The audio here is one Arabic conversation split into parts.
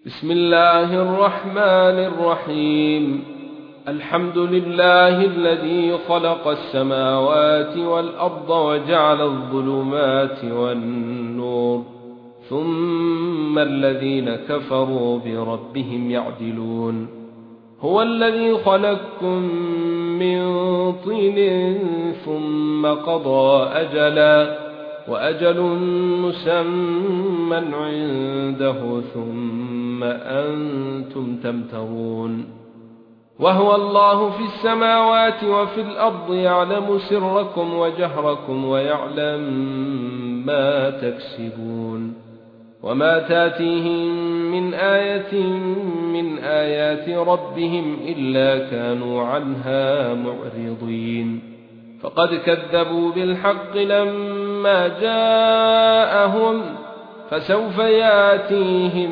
بسم الله الرحمن الرحيم. الحمد لله الذي خلق السماوات والأرض وجعل الظلمات والنور، ثم الذين كفروا بربهم يعدلون. هو الذي خلقكم من طين ثم قضى أجلا، وأجل مسمى عنده ثم أنتم تمترون. وهو الله في السماوات وفي الأرض، يعلم سركم وجهركم ويعلم ما تكسبون. وما تاتيهم من آية من آيات ربهم إلا كانوا عنها معرضين. فقد كذبوا بالحق لما جاءهم، فسوف ياتيهم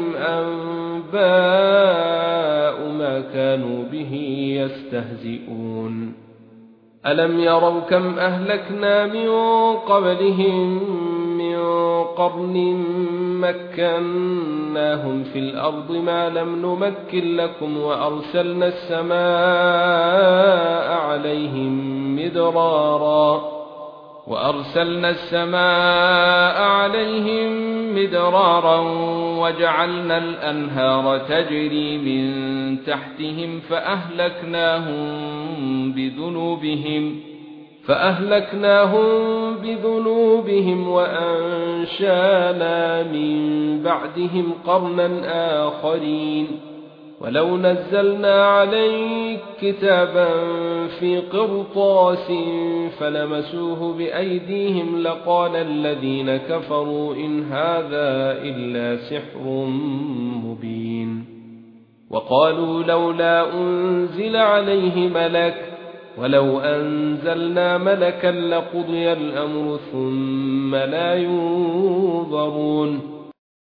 أنباء ما كانوا به يستهزئون. ألم يروا كم أهلكنا من قبلهم من قرن مكناهم في الأرض ما لم نمكن لكم، وأرسلنا السماء عليهم مدرارا وجعلنا الأنهار تجري من تحتهم فأهلكناهم بذنوبهم وأنشأنا من بعدهم قرنا آخرين. ولو نزلنا عليك كتابا في قرطاس فلمسوه بأيديهم لقال الذين كفروا إن هذا إلا سحر مبين. وقالوا لولا أنزل عليه ملك، ولو أنزلنا ملكا لقضي الأمر ثم لا ينظرون.